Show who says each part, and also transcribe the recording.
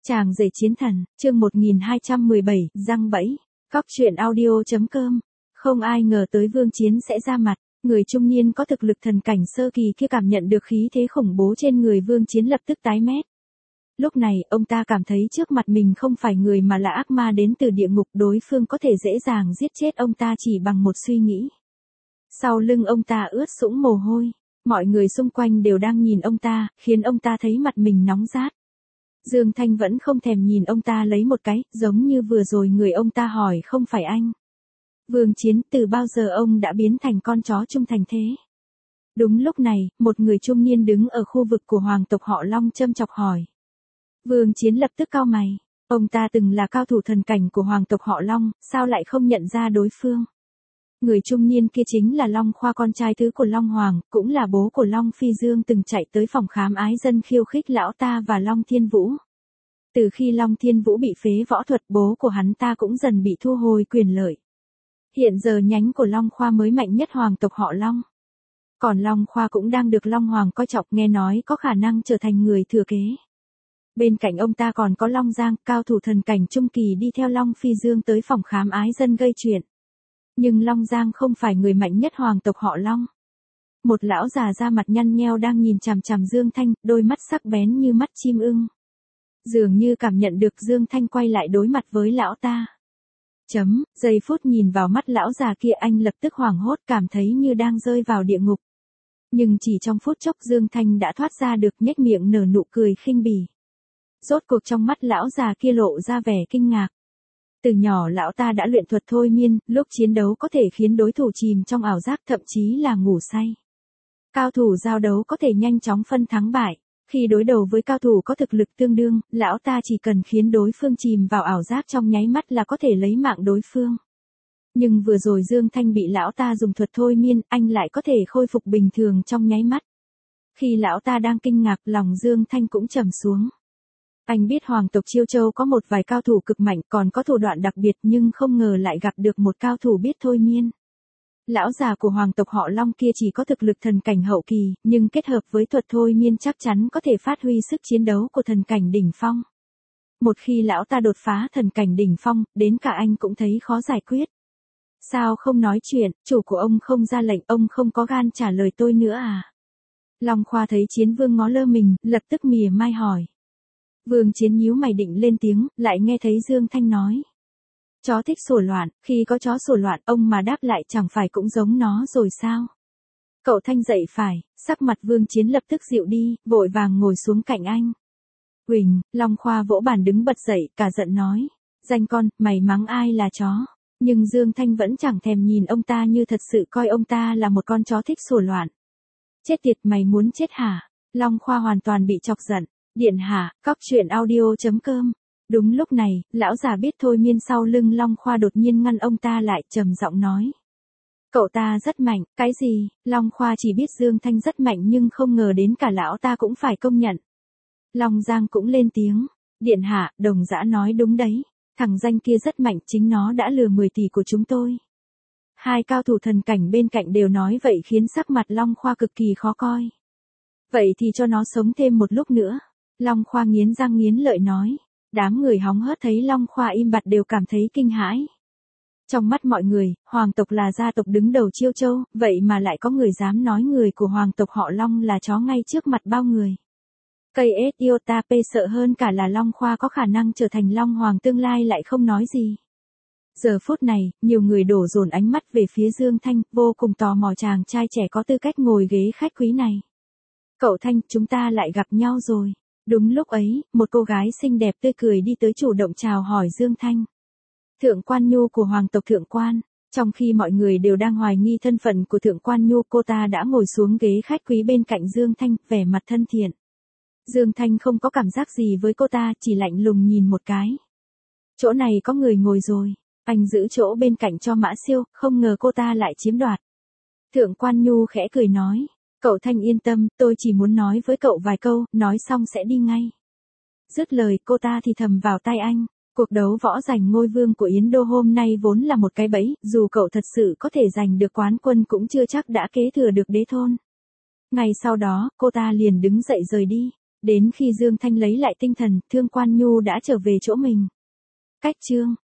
Speaker 1: Chàng rể chiến thần, chương 1217, răng bẫy. Cóc truyện audio.com. Không ai ngờ tới Vương Chiến sẽ ra mặt, người trung niên có thực lực thần cảnh sơ kỳ kia cảm nhận được khí thế khủng bố trên người Vương Chiến lập tức tái mét. Lúc này, ông ta cảm thấy trước mặt mình không phải người mà là ác ma đến từ địa ngục, đối phương có thể dễ dàng giết chết ông ta chỉ bằng một suy nghĩ. Sau lưng ông ta ướt sũng mồ hôi, mọi người xung quanh đều đang nhìn ông ta, khiến ông ta thấy mặt mình nóng rát. Dương Thanh vẫn không thèm nhìn ông ta lấy một cái, giống như vừa rồi người ông ta hỏi không phải anh. Vương Chiến, từ bao giờ ông đã biến thành con chó trung thành thế? Đúng lúc này, một người trung niên đứng ở khu vực của hoàng tộc họ Long châm chọc hỏi. Vương Chiến lập tức cau mày, ông ta từng là cao thủ thần cảnh của hoàng tộc họ Long, sao lại không nhận ra đối phương? Người trung niên kia chính là Long Khoa, con trai thứ của Long Hoàng, cũng là bố của Long Phi Dương, từng chạy tới phòng khám ái dân khiêu khích lão ta và Long Thiên Vũ. Từ khi Long Thiên Vũ bị phế võ thuật, bố của hắn ta cũng dần bị thu hồi quyền lợi. Hiện giờ nhánh của Long Khoa mới mạnh nhất hoàng tộc họ Long. Còn Long Khoa cũng đang được Long Hoàng coi trọng, nghe nói có khả năng trở thành người thừa kế. Bên cạnh ông ta còn có Long Giang, cao thủ thần cảnh trung kỳ đi theo Long Phi Dương tới phòng khám ái dân gây chuyện. Nhưng Long Giang không phải người mạnh nhất hoàng tộc họ Long. Một lão già da mặt nhăn nheo đang nhìn chằm chằm Dương Thanh, đôi mắt sắc bén như mắt chim ưng. Dường như cảm nhận được Dương Thanh quay lại đối mặt với lão ta. Giây phút nhìn vào mắt lão già kia, anh lập tức hoảng hốt, cảm thấy như đang rơi vào địa ngục. Nhưng chỉ trong phút chốc Dương Thanh đã thoát ra được, nhếch miệng nở nụ cười khinh bỉ. Rốt cuộc trong mắt lão già kia lộ ra vẻ kinh ngạc. Từ nhỏ lão ta đã luyện thuật thôi miên, lúc chiến đấu có thể khiến đối thủ chìm trong ảo giác, thậm chí là ngủ say. Cao thủ giao đấu có thể nhanh chóng phân thắng bại. Khi đối đầu với cao thủ có thực lực tương đương, lão ta chỉ cần khiến đối phương chìm vào ảo giác trong nháy mắt là có thể lấy mạng đối phương. Nhưng vừa rồi Dương Thanh bị lão ta dùng thuật thôi miên, anh lại có thể khôi phục bình thường trong nháy mắt. Khi lão ta đang kinh ngạc, lòng Dương Thanh cũng trầm xuống. Anh biết hoàng tộc Chiêu Châu có một vài cao thủ cực mạnh, còn có thủ đoạn đặc biệt, nhưng không ngờ lại gặp được một cao thủ biết thôi miên. Lão già của hoàng tộc họ Long kia chỉ có thực lực thần cảnh hậu kỳ, nhưng kết hợp với thuật thôi miên chắc chắn có thể phát huy sức chiến đấu của thần cảnh đỉnh phong. Một khi lão ta đột phá thần cảnh đỉnh phong, đến cả anh cũng thấy khó giải quyết. Sao không nói chuyện, chủ của ông không ra lệnh, ông không có gan trả lời tôi nữa à? Long Khoa thấy Chiến Vương ngó lơ mình, lập tức mỉa mai hỏi. Vương Chiến nhíu mày định lên tiếng, lại nghe thấy Dương Thanh nói. Chó thích sủa loạn, khi có chó sủa loạn, ông mà đáp lại chẳng phải cũng giống nó rồi sao? Cậu Thanh dậy phải, sắc mặt Vương Chiến lập tức dịu đi, vội vàng ngồi xuống cạnh anh. Huỳnh, Long Khoa vỗ bàn đứng bật dậy, cả giận nói. Danh con, mày mắng ai là chó? Nhưng Dương Thanh vẫn chẳng thèm nhìn ông ta, như thật sự coi ông ta là một con chó thích sủa loạn. Chết tiệt, mày muốn chết hả? Long Khoa hoàn toàn bị chọc giận. Điện hạ, cóc truyện audio.com. Đúng lúc này, lão già biết thôi miên sau lưng Long Khoa đột nhiên ngăn ông ta lại, trầm giọng nói. Cậu ta rất mạnh, cái gì? Long Khoa chỉ biết Dương Thanh rất mạnh nhưng không ngờ đến cả lão ta cũng phải công nhận. Long Giang cũng lên tiếng. Điện hạ, Đồng Dã nói đúng đấy. Thằng danh kia rất mạnh, chính nó đã lừa 10 tỷ của chúng tôi. Hai cao thủ thần cảnh bên cạnh đều nói vậy khiến sắc mặt Long Khoa cực kỳ khó coi. Vậy thì cho nó sống thêm một lúc nữa. Long Khoa nghiến răng nghiến lợi nói. Đám người hóng hớt thấy Long Khoa im bặt đều cảm thấy kinh hãi. Trong mắt mọi người, hoàng tộc là gia tộc đứng đầu Chiêu Châu, vậy mà lại có người dám nói người của hoàng tộc họ Long là chó ngay trước mặt bao người. Cây Iota P sợ hơn cả là Long Khoa có khả năng trở thành Long Hoàng tương lai lại không nói gì. Giờ phút này, nhiều người đổ dồn ánh mắt về phía Dương Thanh, vô cùng tò mò chàng trai trẻ có tư cách ngồi ghế khách quý này. Cậu Thanh, chúng ta lại gặp nhau rồi. Đúng lúc ấy, một cô gái xinh đẹp tươi cười đi tới chủ động chào hỏi Dương Thanh. Thượng Quan Nhu của hoàng tộc Thượng Quan. Trong khi mọi người đều đang hoài nghi thân phận của Thượng Quan Nhu, cô ta đã ngồi xuống ghế khách quý bên cạnh Dương Thanh, vẻ mặt thân thiện. Dương Thanh không có cảm giác gì với cô ta, chỉ lạnh lùng nhìn một cái. Chỗ này có người ngồi rồi. Anh giữ chỗ bên cạnh cho Mã Siêu, không ngờ cô ta lại chiếm đoạt. Thượng Quan Nhu khẽ cười nói. Cậu Thanh yên tâm, tôi chỉ muốn nói với cậu vài câu, nói xong sẽ đi ngay. Dứt lời, cô ta thì thầm vào tai anh. Cuộc đấu võ giành ngôi vương của Yến Đô hôm nay vốn là một cái bẫy, dù cậu thật sự có thể giành được quán quân cũng chưa chắc đã kế thừa được đế thôn. Ngày sau đó, cô ta liền đứng dậy rời đi. Đến khi Dương Thanh lấy lại tinh thần, Thương Quan Nhu đã trở về chỗ mình. Cách chương